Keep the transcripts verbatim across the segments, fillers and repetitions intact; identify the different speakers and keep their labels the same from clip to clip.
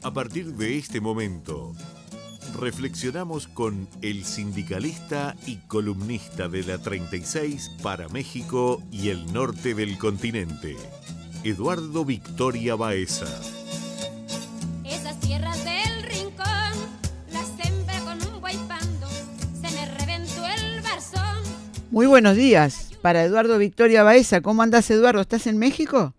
Speaker 1: A partir de este momento, reflexionamos con el sindicalista y columnista de la treinta y seis para México y el norte del continente, Eduardo Victoria Baeza.
Speaker 2: Esas tierras del rincón las sembré con un guaypando, se me reventó el barzón.
Speaker 3: Muy buenos días para Eduardo Victoria Baeza. ¿Cómo andás, Eduardo? ¿Estás en México?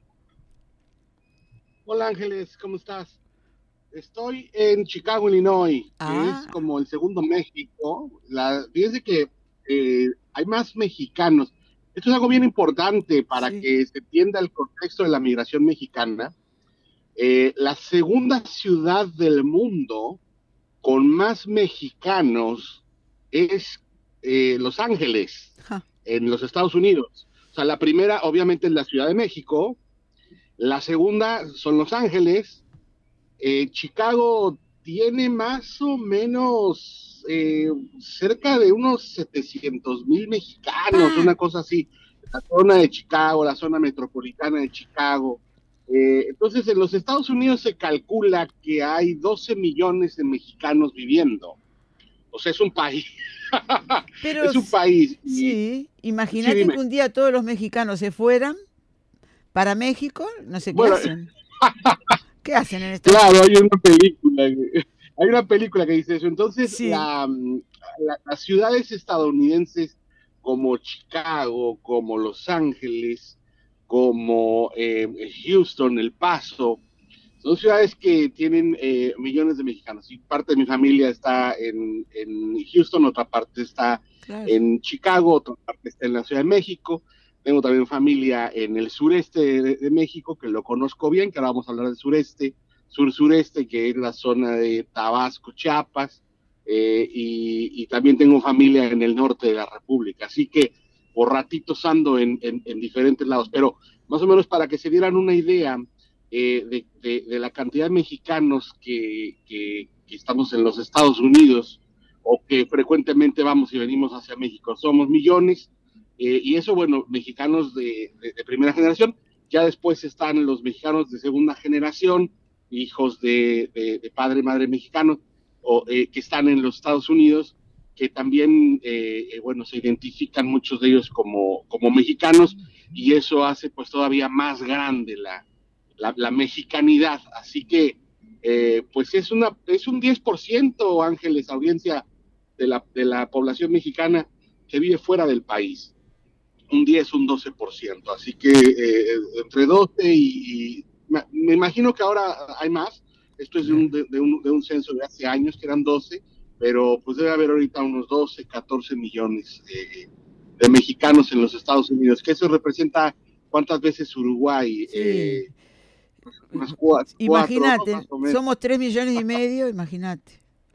Speaker 4: Hola Ángeles, ¿cómo estás? Estoy en Chicago, Illinois, que
Speaker 3: Ah.
Speaker 4: es como el segundo México. La, fíjense que eh, hay más mexicanos. Esto es algo bien importante para
Speaker 3: Sí.
Speaker 4: que se entienda el contexto de la migración mexicana. Eh, la segunda ciudad del mundo con más mexicanos es eh, Los Ángeles,
Speaker 3: Ja.
Speaker 4: en los Estados Unidos. O sea, la primera obviamente es la Ciudad de México, la segunda son Los Ángeles. Eh, Chicago tiene más o menos eh, cerca de unos setecientos mil mexicanos,
Speaker 3: Ah.
Speaker 4: una cosa así. La zona de Chicago, la zona metropolitana de Chicago. Eh, entonces, en los Estados Unidos se calcula que hay doce millones de mexicanos viviendo. O sea, es un país.
Speaker 3: Pero
Speaker 4: es un país. Y,
Speaker 3: sí, imagínate
Speaker 4: sí, dime.
Speaker 3: que un día todos los mexicanos se fueran para México, no sé qué
Speaker 4: Bueno,
Speaker 3: hacen. ¿Qué hacen en esta?
Speaker 4: Claro, hay una película, hay una película que dice eso. Entonces,
Speaker 3: Sí.
Speaker 4: la, la, las ciudades estadounidenses como Chicago, como Los Ángeles, como eh, Houston, El Paso, son ciudades que tienen eh, millones de mexicanos. Y parte de mi familia está en, en Houston, otra parte está
Speaker 3: Claro.
Speaker 4: en Chicago, otra parte está en la Ciudad de México. Tengo también familia en el sureste de, de México, que lo conozco bien, que ahora vamos a hablar del sureste, sur-sureste, que es la zona de Tabasco, Chiapas, eh, y, y también tengo familia en el norte de la República. Así que por ratitos ando en, en, en diferentes lados, pero más o menos para que se dieran una idea eh, de, de, de la cantidad de mexicanos que, que, que estamos en los Estados Unidos, o que frecuentemente vamos y venimos hacia México. Somos millones. Eh, y eso, bueno, mexicanos de, de, de primera generación. Ya después están los mexicanos de segunda generación, hijos de, de, de padre y madre mexicanos, o, eh, que están en los Estados Unidos, que también, eh, eh, bueno, se identifican muchos de ellos como, como mexicanos, y eso hace pues todavía más grande la, la, la mexicanidad. Así que, eh, pues es, una, es un diez por ciento, Ángeles, audiencia de la, de la población mexicana que vive fuera del país. Un diez, un doce por ciento, así que eh, entre doce y, y me imagino que ahora hay más. Esto es de un, de, de, un, de un censo de hace años que eran doce, pero pues debe haber ahorita unos doce, catorce millones de, de mexicanos en los Estados Unidos, que eso representa ¿cuántas veces Uruguay?
Speaker 3: Sí.
Speaker 4: Eh, unas cuatro,
Speaker 3: Imagínate,
Speaker 4: ¿no? Más o menos.
Speaker 3: somos tres millones y medio, imagínate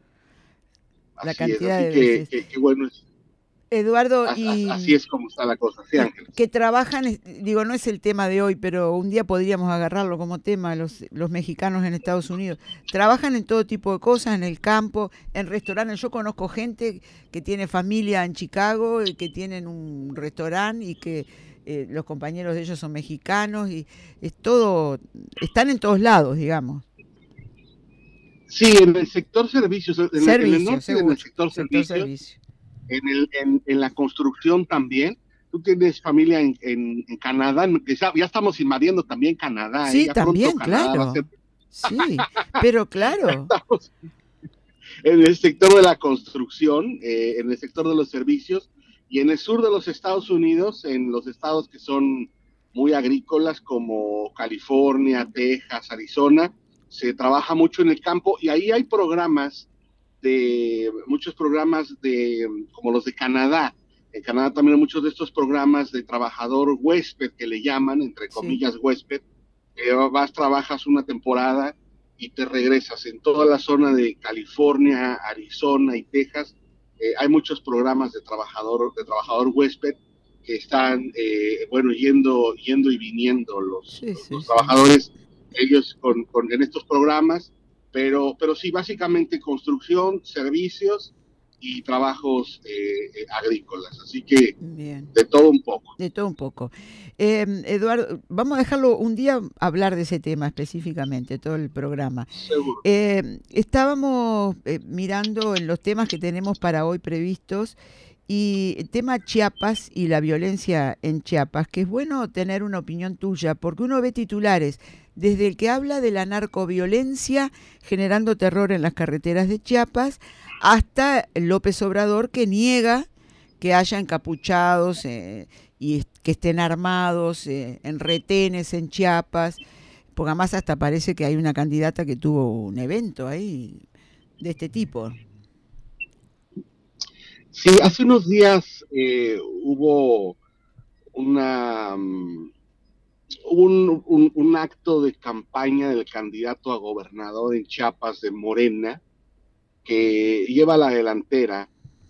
Speaker 3: la
Speaker 4: Así
Speaker 3: cantidad
Speaker 4: es, así
Speaker 3: de
Speaker 4: que,
Speaker 3: veces.
Speaker 4: que, que bueno es.
Speaker 3: Eduardo,
Speaker 4: As,
Speaker 3: y
Speaker 4: así es como está la cosa, sí, Ángeles.
Speaker 3: que trabajan, digo, no es el tema de hoy, pero un día podríamos agarrarlo como tema, los, los mexicanos en Estados Unidos. Trabajan en todo tipo de cosas, en el campo, en restaurantes. Yo conozco gente que tiene familia en Chicago, y que tienen un restaurante y que eh, los compañeros de ellos son mexicanos, y es todo, están en todos lados, digamos.
Speaker 4: Sí, en el sector servicios, en,
Speaker 3: Servicio,
Speaker 4: en el norte,
Speaker 3: seguro.
Speaker 4: en el sector,
Speaker 3: sector
Speaker 4: servicios,
Speaker 3: servicio.
Speaker 4: En, el, en, en la construcción también. Tú tienes familia en, en, en Canadá, ya, ya estamos invadiendo también Canadá.
Speaker 3: Sí,
Speaker 4: ¿eh? Ya
Speaker 3: también,
Speaker 4: pronto Canadá
Speaker 3: claro.
Speaker 4: va a ser...
Speaker 3: Sí, pero claro.
Speaker 4: Estamos en el sector de la construcción, eh, en el sector de los servicios, y en el sur de los Estados Unidos, en los estados que son muy agrícolas como California, Texas, Arizona, se trabaja mucho en el campo, y ahí hay programas de muchos programas de como los de Canadá. En Canadá también hay muchos de estos programas de trabajador huésped, que le llaman, entre comillas, sí. huésped, que vas, trabajas una temporada y te regresas. En toda la zona de California, Arizona y Texas, eh, hay muchos programas de trabajador, de trabajador huésped, que están, eh, bueno, yendo, yendo y viniendo los,
Speaker 3: sí,
Speaker 4: los,
Speaker 3: sí,
Speaker 4: los
Speaker 3: sí.
Speaker 4: trabajadores, ellos con, con, en estos programas. Pero, pero sí, básicamente construcción, servicios y trabajos eh, eh, agrícolas. Así que
Speaker 3: Bien.
Speaker 4: de todo un poco.
Speaker 3: De todo un poco. Eh, Eduardo, vamos a dejarlo un día hablar de ese tema específicamente, todo el programa.
Speaker 4: Seguro.
Speaker 3: Eh, estábamos eh, mirando en los temas que tenemos para hoy previstos y el tema Chiapas y la violencia en Chiapas, que es bueno tener una opinión tuya, porque uno ve titulares desde el que habla de la narcoviolencia generando terror en las carreteras de Chiapas hasta López Obrador, que niega que haya encapuchados eh, y est- que estén armados eh, en retenes en Chiapas, porque además hasta parece que hay una candidata que tuvo un evento ahí de este tipo.
Speaker 4: Sí, hace unos días eh, hubo una um, un, un, un acto de campaña del candidato a gobernador en Chiapas de Morena, que lleva la delantera.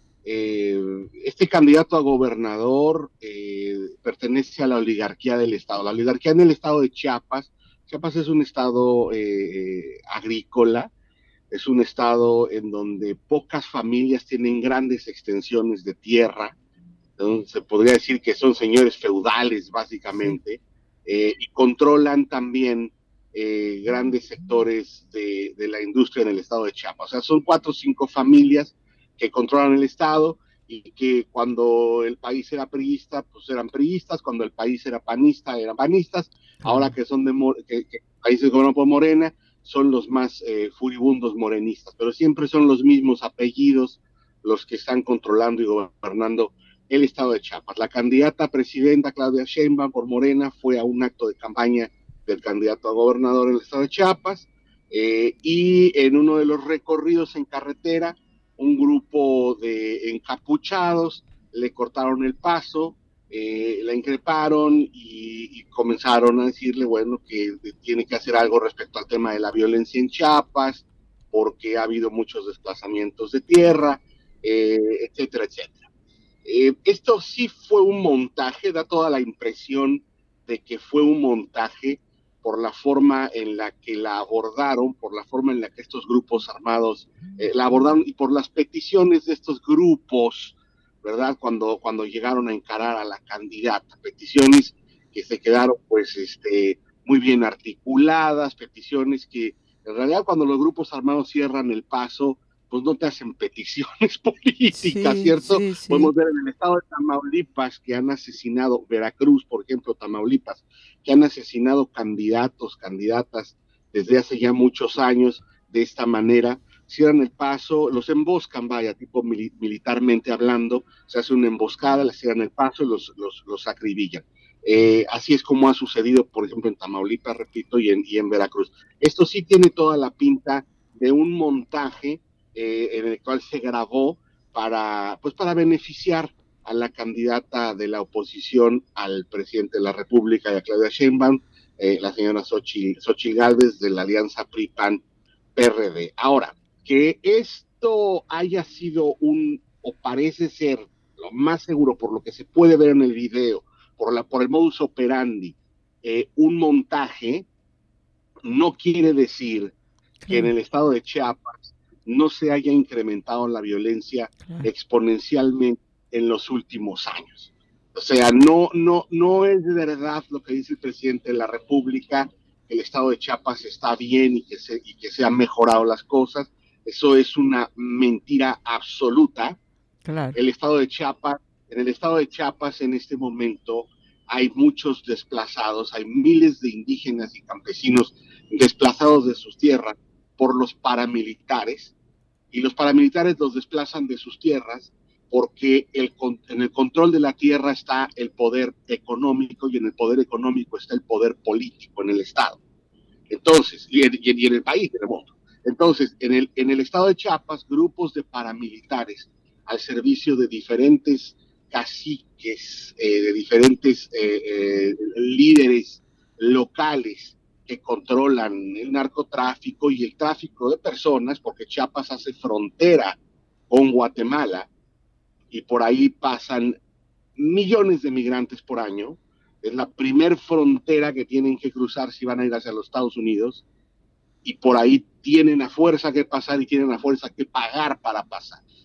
Speaker 4: Eh, este candidato a gobernador eh, pertenece a la oligarquía del estado. La oligarquía en el estado de Chiapas, Chiapas es un estado eh, agrícola, es un estado en donde pocas familias tienen grandes extensiones de tierra, entonces se podría decir que son señores feudales básicamente, sí. eh, y controlan también eh, grandes sectores de, de la industria en el estado de Chiapas. O sea, son cuatro o cinco familias que controlan el estado y que cuando el país era priista, pues eran priistas, cuando el país era panista, eran panistas, ahora que son de que, que países gobernados por Morena, son los más eh, furibundos morenistas, pero siempre son los mismos apellidos los que están controlando y gobernando el estado de Chiapas. La candidata a presidenta Claudia Sheinbaum por Morena fue a un acto de campaña del candidato a gobernador en el estado de Chiapas, eh, y en uno de los recorridos en carretera, un grupo de encapuchados le cortaron el paso, eh, la increparon y, y comenzaron a decirle, bueno, que tiene que hacer algo respecto al tema de la violencia en Chiapas, porque ha habido muchos desplazamientos de tierra, eh, etcétera, etcétera. Eh, esto sí fue un montaje, da toda la impresión de que fue un montaje por la forma en la que la abordaron, por la forma en la que estos grupos armados eh, la abordaron y por las peticiones de estos grupos, ¿verdad? Cuando, cuando llegaron a encarar a la candidata, peticiones que se quedaron pues este, muy bien articuladas, peticiones que en realidad cuando los grupos armados cierran el paso, pues no te hacen peticiones políticas, sí, ¿cierto? Sí, sí. Podemos ver en el estado de Tamaulipas que han asesinado, Veracruz, por ejemplo, Tamaulipas, que han asesinado candidatos, candidatas desde hace ya muchos años de esta manera, cierran el paso, los emboscan, vaya, tipo mili- militarmente hablando, se hace una emboscada, les cierran el paso y los, los, los acribillan. Eh, así es como ha sucedido, por ejemplo, en Tamaulipas, repito, y en, y en Veracruz. Esto sí tiene toda la pinta de un montaje eh, en el cual se grabó para, pues, para beneficiar a la candidata de la oposición al presidente de la República, y a Claudia Sheinbaum, eh, la señora Xochitl, Xochitl Gálvez, de la alianza P R I P A N P R D. Ahora, que esto haya sido un, o parece ser lo más seguro por lo que se puede ver en el video, por, la, por el modus operandi, eh, un montaje, no quiere decir que en el estado de Chiapas no se haya incrementado la violencia exponencialmente en los últimos años. O sea, no, no, no es verdad lo que dice el presidente de la República, que el estado de Chiapas está bien y que se, y que se han mejorado las cosas. Eso es una mentira absoluta. Claro. El estado de Chiapas, en el estado de Chiapas en este momento hay muchos desplazados, hay miles de indígenas y campesinos desplazados de sus tierras por los paramilitares, y los paramilitares los desplazan de sus tierras porque el, en el control de la tierra está el poder económico, y en el poder económico está el poder político en el estado. Entonces, y en, y en el país, en el mundo. Entonces, en el, en el estado de Chiapas, grupos de paramilitares al servicio de diferentes caciques, eh, de diferentes eh, eh, líderes locales que controlan el narcotráfico y el tráfico de personas, porque Chiapas hace frontera con Guatemala y por ahí pasan millones de migrantes por año. Es la primer frontera que tienen que cruzar si van a ir hacia los Estados Unidos, y por ahí tienen a fuerza que pasar y tienen a fuerza que pagar para pasar.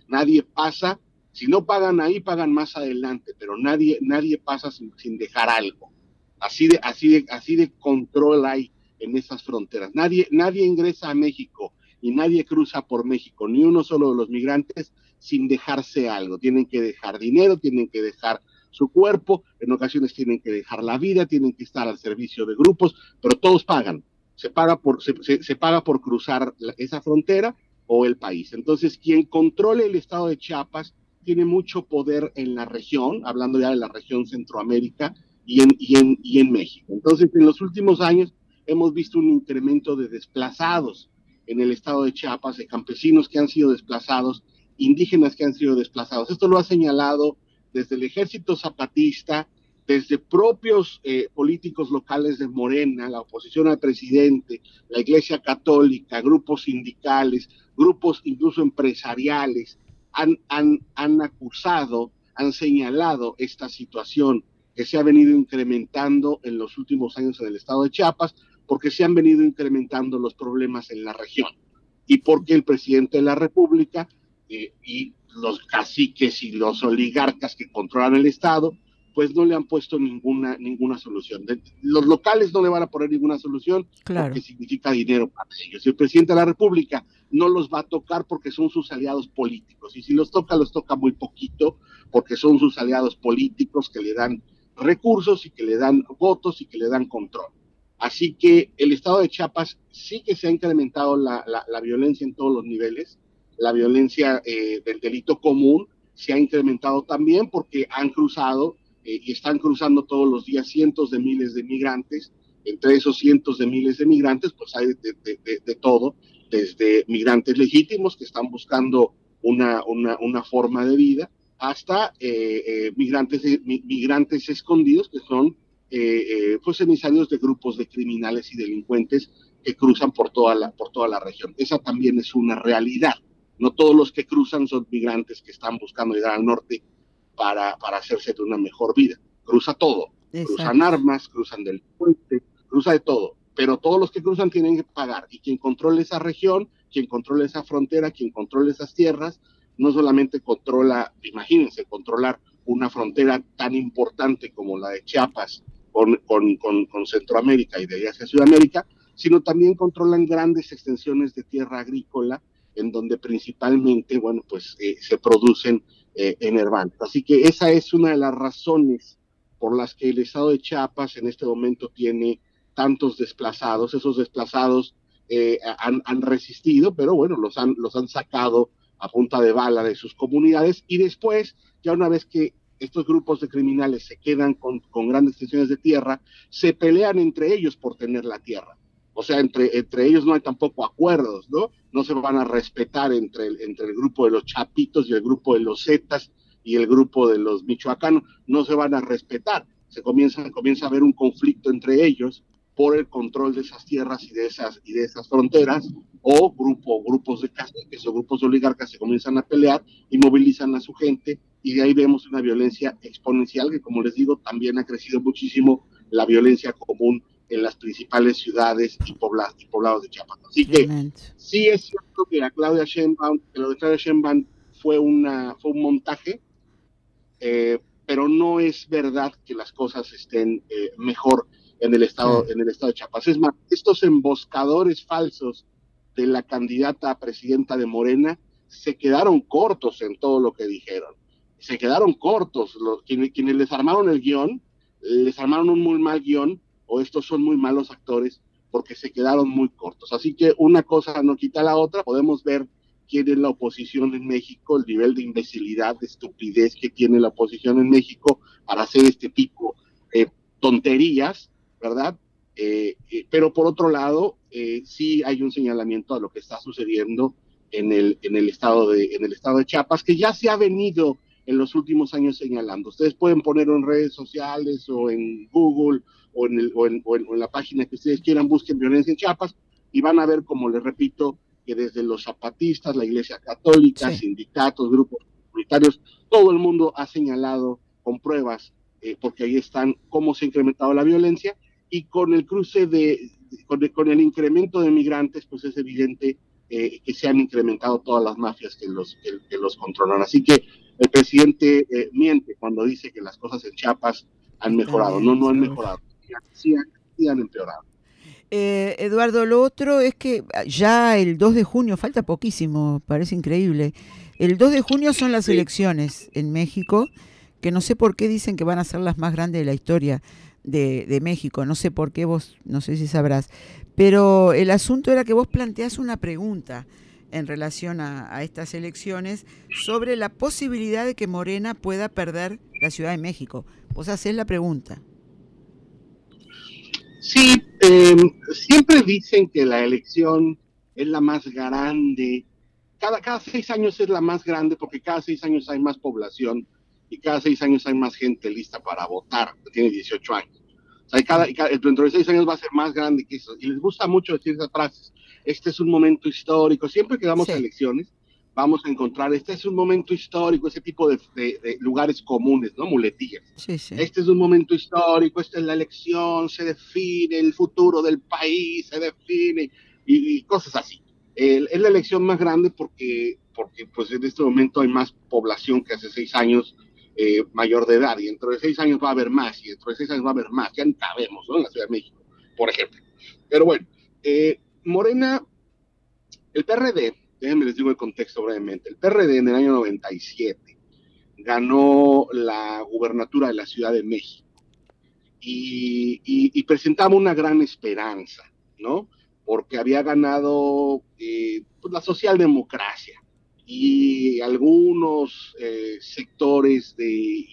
Speaker 4: Nadie pasa, si no pagan ahí, pagan más adelante, pero nadie, nadie pasa sin, sin dejar algo. Así de, así de, así de control hay en esas fronteras. Nadie, nadie ingresa a México y nadie cruza por México, ni uno solo de los migrantes, sin dejarse algo. Tienen que dejar dinero, tienen que dejar su cuerpo, en ocasiones tienen que dejar la vida, tienen que estar al servicio de grupos, pero todos pagan. Se paga por, se, se, se paga por cruzar la, esa frontera o el país. Entonces, quien controle el estado de Chiapas tiene mucho poder en la región, hablando ya de la región Centroamérica y en, y en, y en México. Entonces, en los últimos años hemos visto un incremento de desplazados en el estado de Chiapas, de campesinos que han sido desplazados, indígenas que han sido desplazados. Esto lo ha señalado desde el Ejército Zapatista, desde propios eh, políticos locales de Morena, la oposición al presidente, la Iglesia Católica, grupos sindicales, grupos incluso empresariales, han, han, han acusado, han señalado esta situación que se ha venido incrementando en los últimos años en el estado de Chiapas, porque se han venido incrementando los problemas en la región y porque el presidente de la República eh, y los caciques y los oligarcas que controlan el estado, pues no le han puesto ninguna, ninguna solución. De, los locales no le van a poner ninguna solución, claro, porque significa dinero para ellos. El presidente de la República no los va a tocar porque son sus aliados políticos, y si los toca, los toca muy poquito, porque son sus aliados políticos que le dan recursos y que le dan votos y que le dan control. Así que el estado de Chiapas sí que se ha incrementado la, la, la violencia en todos los niveles, la violencia eh, del delito común se ha incrementado también porque han cruzado eh, y están cruzando todos los días cientos de miles de migrantes. Entre esos cientos de miles de migrantes, pues hay de, de, de, de todo, desde migrantes legítimos que están buscando una, una, una forma de vida, hasta eh, eh, migrantes, migrantes escondidos que son eh, eh, pues emisarios de grupos de criminales y delincuentes que cruzan por toda la, por toda la región. Esa también es una realidad. No todos los que cruzan son migrantes que están buscando llegar al norte para, para hacerse de una mejor vida. Cruza todo. Exacto. Cruzan armas, cruzan del puente, cruza de todo. Pero todos los que cruzan tienen que pagar. Y quien controla esa región, quien controla esa frontera, quien controla esas tierras, no solamente controla, imagínense, controlar una frontera tan importante como la de Chiapas con, con, con, con Centroamérica y de ahí hacia Sudamérica, sino también controlan grandes extensiones de tierra agrícola, en donde principalmente, bueno, pues eh, se producen eh, enervantes. Así que esa es una de las razones por las que el estado de Chiapas en este momento tiene tantos desplazados. Esos desplazados eh, han, han resistido, pero bueno, los han, los han sacado a punta de bala de sus comunidades, y después, ya una vez que estos grupos de criminales se quedan con, con grandes extensiones de tierra, se pelean entre ellos por tener la tierra. O sea, entre, entre ellos no hay tampoco acuerdos, ¿no? No se van a respetar entre el, entre el grupo de los chapitos y el grupo de los zetas y el grupo de los michoacanos, no se van a respetar. Se comienza, comienza a haber un conflicto entre ellos por el control de esas tierras y de esas, y de esas fronteras, o grupo, grupos de caciques o grupos de oligarcas se comienzan a pelear y movilizan a su gente, y de ahí vemos una violencia exponencial que, como les digo, también ha crecido muchísimo la violencia común en las principales ciudades y poblados, y poblados de Chiapas. Así que sí es cierto que a Claudia Sheinbaum, que lo de Claudia Sheinbaum fue, una, fue un montaje, eh, pero no es verdad que las cosas estén eh, mejor en el estado, sí. en el estado de Chiapas. Es más, estos emboscadores falsos de la candidata a presidenta de Morena se quedaron cortos en todo lo que dijeron. Se quedaron cortos. Los, quienes, quienes les armaron el guión, les armaron un muy mal guión, o estos son muy malos actores, porque se quedaron muy cortos. Así que una cosa no quita la otra. Podemos ver quién es la oposición en México, el nivel de imbecilidad, de estupidez que tiene la oposición en México para hacer este tipo de eh, tonterías, ¿verdad? Eh, eh, pero por otro lado, eh, sí hay un señalamiento a lo que está sucediendo en el, en el estado de, en el estado de Chiapas, que ya se ha venido en los últimos años señalando. Ustedes pueden poner en redes sociales o en Google o en, el, o, en, o, en, o en la página que ustedes quieran, busquen violencia en Chiapas y van a ver, como les repito, que desde los zapatistas, la Iglesia Católica, sí. sindicatos, grupos comunitarios, todo el mundo ha señalado con pruebas, eh, porque ahí están cómo se ha incrementado la violencia, y con el cruce de, con el, con el incremento de migrantes, pues es evidente eh, que se han incrementado todas las mafias que los, que, que los controlan. Así que el presidente eh, miente cuando dice que las cosas en Chiapas han
Speaker 3: Está
Speaker 4: mejorado.
Speaker 3: bien,
Speaker 4: No, no han
Speaker 3: Saúl.
Speaker 4: mejorado. Sí han, sí han empeorado.
Speaker 3: Eh, Eduardo, lo otro es que ya el dos de junio, falta poquísimo, parece increíble. El dos de junio son las
Speaker 4: Sí.
Speaker 3: elecciones en México, que no sé por qué dicen que van a ser las más grandes de la historia de, de México. No sé por qué, vos, no sé si sabrás. Pero el asunto era que vos planteás una pregunta en relación a, a estas elecciones sobre la posibilidad de que Morena pueda perder la Ciudad de México. Vos hacés la pregunta.
Speaker 4: Sí, eh, siempre dicen que la elección es la más grande. Cada, cada seis años es la más grande porque cada seis años hay más población y cada seis años hay más gente lista para votar, que tiene dieciocho años. O sea, cada, cada, dentro de seis años va a ser más grande que eso. Y les gusta mucho decir esas frases. Este es un momento histórico. Siempre que damos
Speaker 3: Sí.
Speaker 4: elecciones, vamos a encontrar, este es un momento histórico, ese tipo de, de, de lugares comunes, ¿no? Muletillas.
Speaker 3: Sí, sí.
Speaker 4: Este es un momento histórico, esta es la elección, se define el futuro del país, se define, y, y cosas así. Eh, es la elección más grande porque, porque pues en este momento hay más población que hace seis años eh, mayor de edad, y dentro de seis años va a haber más, y dentro de seis años va a haber más, ya ni cabemos, ¿no? En la Ciudad de México, por ejemplo. Pero bueno, eh, Morena, el P R D, déjenme les digo el contexto brevemente, el P R D en el año noventa y siete ganó la gubernatura de la Ciudad de México y, y, y presentaba una gran esperanza, ¿no? Porque había ganado eh, pues la socialdemocracia y algunos eh, sectores de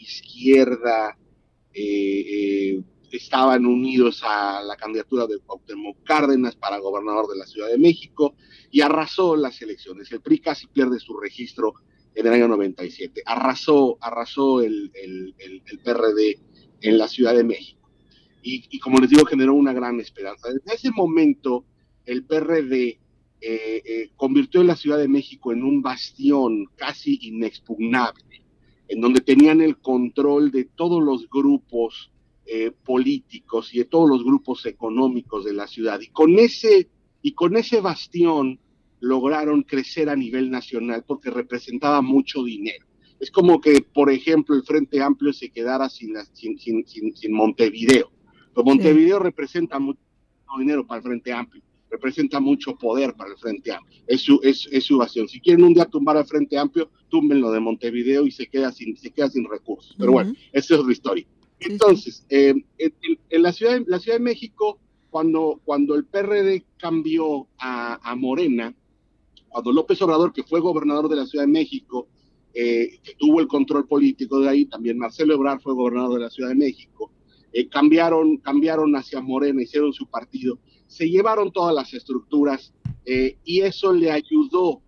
Speaker 4: izquierda eh, eh, estaban unidos a la candidatura de Cuauhtémoc Cárdenas para gobernador de la Ciudad de México y arrasó las elecciones. El P R I casi pierde su registro en el año noventa y siete. Arrasó, arrasó el, el, el, el P R D en la Ciudad de México. Y, y como les digo, generó una gran esperanza. Desde ese momento, el P R D eh, eh, convirtió en la Ciudad de México en un bastión casi inexpugnable, en donde tenían el control de todos los grupos eh, políticos y de todos los grupos económicos de la ciudad. Y con ese, y con ese bastión lograron crecer a nivel nacional porque representaba mucho dinero. Es como que, por ejemplo, el Frente Amplio se quedara sin, sin, sin, sin, sin Montevideo. Pero Montevideo sí. representa mucho dinero para el Frente Amplio, representa mucho poder para el Frente Amplio. Es su, es, es su bastión. Si quieren un día tumbar al Frente Amplio, túmbenlo de Montevideo y se queda sin, se queda sin recursos. Pero uh-huh. bueno, esa es otra historia. Sí, Entonces, sí. Eh, en, en la, ciudad, la Ciudad de México, cuando, cuando el P R D cambió a, a Morena, cuando López Obrador, que fue gobernador de la Ciudad de México, eh, que tuvo el control político de ahí, también Marcelo Ebrard fue gobernador de la Ciudad de México, eh, cambiaron, cambiaron hacia Morena, hicieron su partido, se llevaron todas las estructuras eh, y eso le ayudó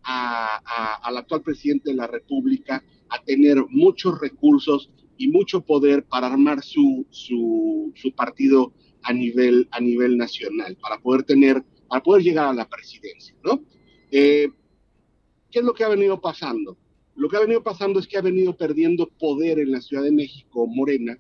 Speaker 4: a, a, al actual presidente de la República a tener muchos recursos y mucho poder para armar su, su, su partido a nivel, a nivel nacional, para poder tener, para poder llegar a la presidencia, ¿no? Eh, ¿Qué es lo que ha venido pasando? Lo que ha venido pasando es que ha venido perdiendo poder en la Ciudad de México, Morena,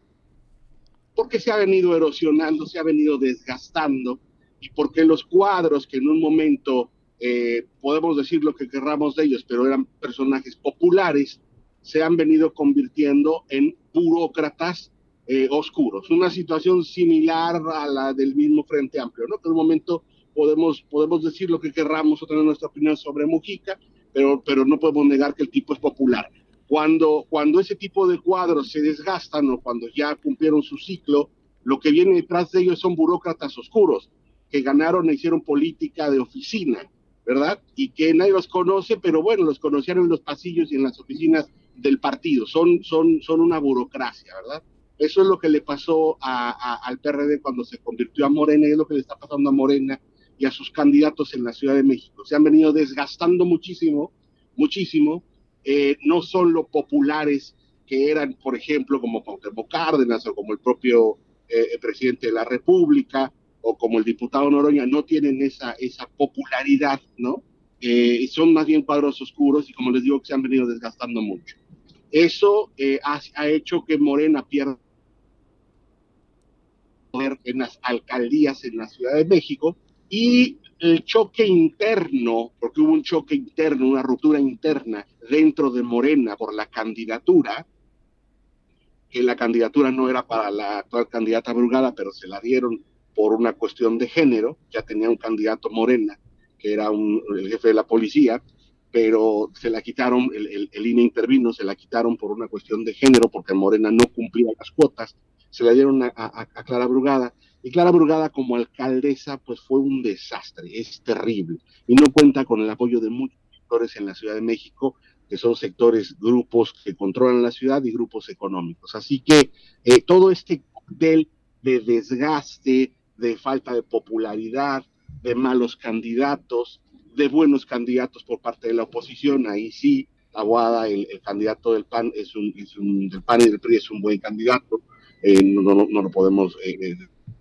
Speaker 4: porque se ha venido erosionando, se ha venido desgastando, y porque los cuadros que en un momento eh, podemos decir lo que querramos de ellos, pero eran personajes populares, se han venido convirtiendo en burócratas eh, oscuros. Una situación similar a la del mismo Frente Amplio, ¿no? Que en un momento podemos, podemos decir lo que querramos o tener nuestra opinión sobre Mujica, pero, pero no podemos negar que el tipo es popular. Cuando, cuando ese tipo de cuadros se desgastan o cuando ya cumplieron su ciclo, lo que viene detrás de ellos son burócratas oscuros, que ganaron e hicieron política de oficina, ¿verdad? Y que nadie los conoce, pero bueno, los conocieron en los pasillos y en las oficinas del partido. Son, son, son una burocracia, ¿verdad? Eso es lo que le pasó a, a, al P R D cuando se convirtió a Morena, y es lo que le está pasando a Morena y a sus candidatos en la Ciudad de México. Se han venido desgastando muchísimo, muchísimo. Eh, no son los populares que eran, por ejemplo, como Cuauhtémoc Cárdenas o como el propio eh, presidente de la República o como el diputado Noroña, no tienen esa, esa popularidad, ¿no? Eh, son más bien cuadros oscuros y, como les digo, que se han venido desgastando mucho. Eso eh, ha, ha hecho que Morena pierda poder en las alcaldías en la Ciudad de México, y el choque interno, porque hubo un choque interno, una ruptura interna dentro de Morena por la candidatura, que la candidatura no era para la actual candidata Brugada, pero se la dieron por una cuestión de género. Ya tenía un candidato Morena, que era un, el jefe de la policía, pero se la quitaron, el, el, el I N E intervino, se la quitaron por una cuestión de género, porque Morena no cumplía las cuotas, se la dieron a, a, a Clara Brugada, y Clara Brugada como alcaldesa pues fue un desastre, es terrible, y no cuenta con el apoyo de muchos sectores en la Ciudad de México, que son sectores, grupos que controlan la ciudad y grupos económicos. Así que eh, todo este cóctel de desgaste, de falta de popularidad, de malos candidatos, de buenos candidatos por parte de la oposición, ahí sí, Taboada, el, el candidato del P A N, es un, es un, del P A N y del P R I es un buen candidato, eh, no, no, no lo podemos... Eh,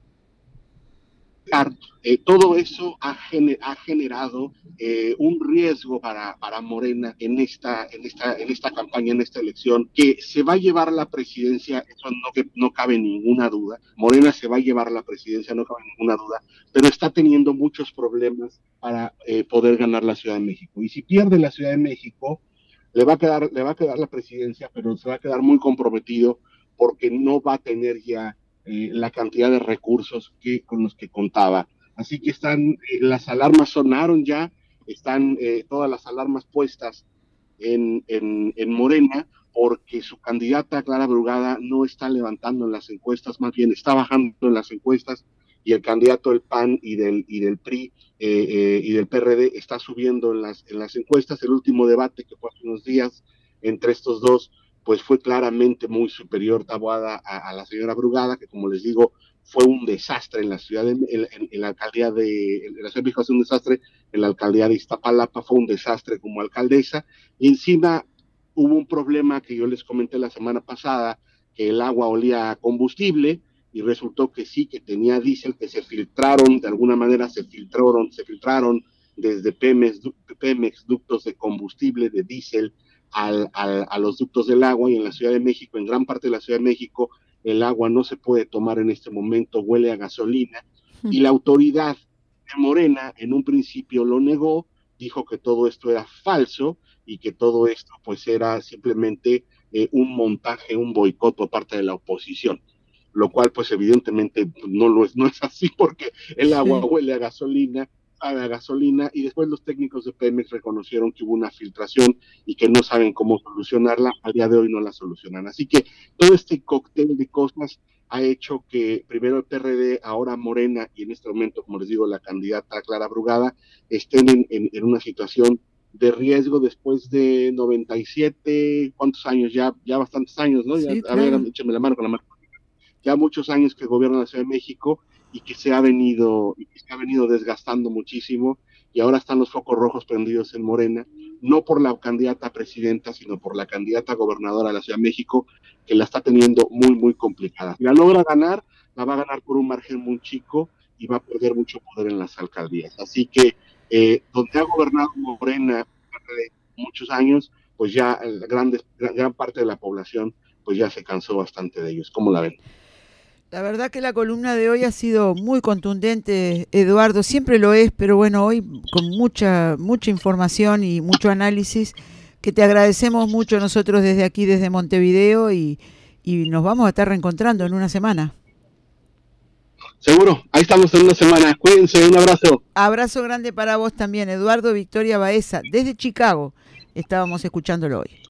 Speaker 4: Eh, todo eso ha, gener, ha generado eh, un riesgo para, para Morena en esta, en, esta, en esta campaña, en esta elección, que se va a llevar la presidencia, eso no, que, no cabe ninguna duda. Morena se va a llevar la presidencia, no cabe ninguna duda, pero está teniendo muchos problemas para eh, poder ganar la Ciudad de México. Y si pierde la Ciudad de México, le va a quedar, le va a quedar la presidencia, pero se va a quedar muy comprometido porque no va a tener ya Eh, la cantidad de recursos que, con los que contaba. Así que están, eh, las alarmas sonaron ya, están eh, todas las alarmas puestas en, en, en Morena, porque su candidata Clara Brugada no está levantando en las encuestas, más bien está bajando en las encuestas, y el candidato del P A N y del, y del P R I eh, eh, y del P R D está subiendo en las, en las encuestas. El último debate que fue hace unos días entre estos dos, pues fue claramente muy superior Taboada a, a la señora Brugada, que como les digo, fue un desastre en la ciudad, de, en, en, en la alcaldía de, en la ciudad de México fue un desastre, en la alcaldía de Iztapalapa fue un desastre como alcaldesa, y encima hubo un problema que yo les comenté la semana pasada, que el agua olía a combustible, y resultó que sí, que tenía diésel, que se filtraron, de alguna manera se filtraron, se filtraron desde Pemex, Pemex ductos de combustible, de diésel, Al, al, a los ductos del agua, y en la Ciudad de México, en gran parte de la Ciudad de México, el agua no se puede tomar en este momento, huele a gasolina, y la autoridad de Morena en un principio lo negó, dijo que todo esto era falso, y que todo esto pues era simplemente eh, un montaje, un boicot por parte de la oposición, lo cual pues evidentemente no lo es, no es así, porque el agua sí. huele a gasolina, a la gasolina, y después los técnicos de Pemex reconocieron que hubo una filtración y que no saben cómo solucionarla. Al día de hoy no la solucionan. Así que todo este cóctel de cosas ha hecho que primero el P R D, ahora Morena, y en este momento, como les digo, la candidata Clara Brugada, estén en, en, en una situación de riesgo después de noventa y siete, ¿cuántos años? Ya, ya bastantes años, ¿no? Ya, sí, claro. A ver, échame la mano con la mano. Ya muchos años que gobierna la Ciudad de México, y que se ha venido y que se ha venido desgastando muchísimo, y ahora están los focos rojos prendidos en Morena, no por la candidata a presidenta, sino por la candidata gobernadora de la Ciudad de México, que la está teniendo muy, muy complicada. Si la logra ganar, la va a ganar por un margen muy chico y va a perder mucho poder en las alcaldías. Así que eh, donde ha gobernado Morena de muchos años, pues ya la grande, gran parte de la población pues ya se cansó bastante de ellos. ¿Cómo la ven?
Speaker 3: La verdad que la columna de hoy ha sido muy contundente, Eduardo, siempre lo es, pero bueno, hoy con mucha mucha información y mucho análisis, que te agradecemos mucho nosotros desde aquí, desde Montevideo, y, y nos vamos a estar reencontrando en una semana.
Speaker 4: Seguro, ahí estamos en una semana, cuídense, un abrazo.
Speaker 3: Abrazo grande para vos también, Eduardo Victoria Baeza, desde Chicago, estábamos escuchándolo hoy.